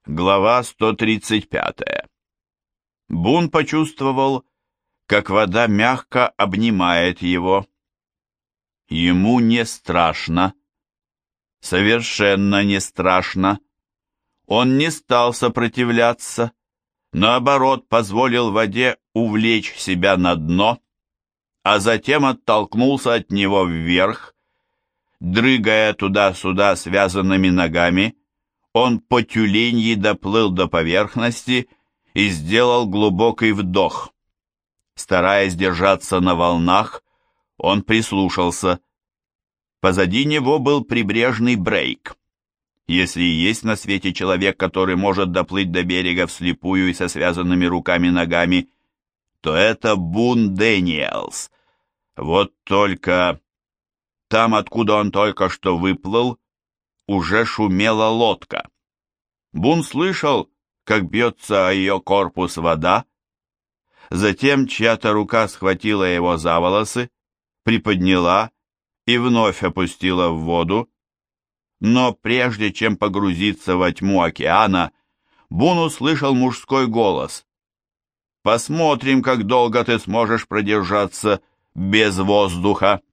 Глава 135. Бун почувствовал, как вода мягко обнимает его. Ему не страшно, совершенно не страшно. Он не стал сопротивляться, наоборот, позволил воде увлечь себя на дно, а затем оттолкнулся от него вверх. Дрыгая туда-сюда связанными ногами, он по тюленьи доплыл до поверхности и сделал глубокий вдох. Стараясь держаться на волнах, он прислушался. Позади него был прибрежный брейк. Если и есть на свете человек, который может доплыть до берега вслепую и со связанными руками и ногами, то это Бун Дэниелс. Вот только там, откуда он только что выплыл, уже шумела лодка. Бун слышал, как бьется о ее корпус вода. Затем чья-то рука схватила его за волосы, приподняла и вновь опустила в воду. Но прежде чем погрузиться во тьму океана, Бун услышал мужской голос. «Посмотрим, как долго ты сможешь продержаться без воздуха».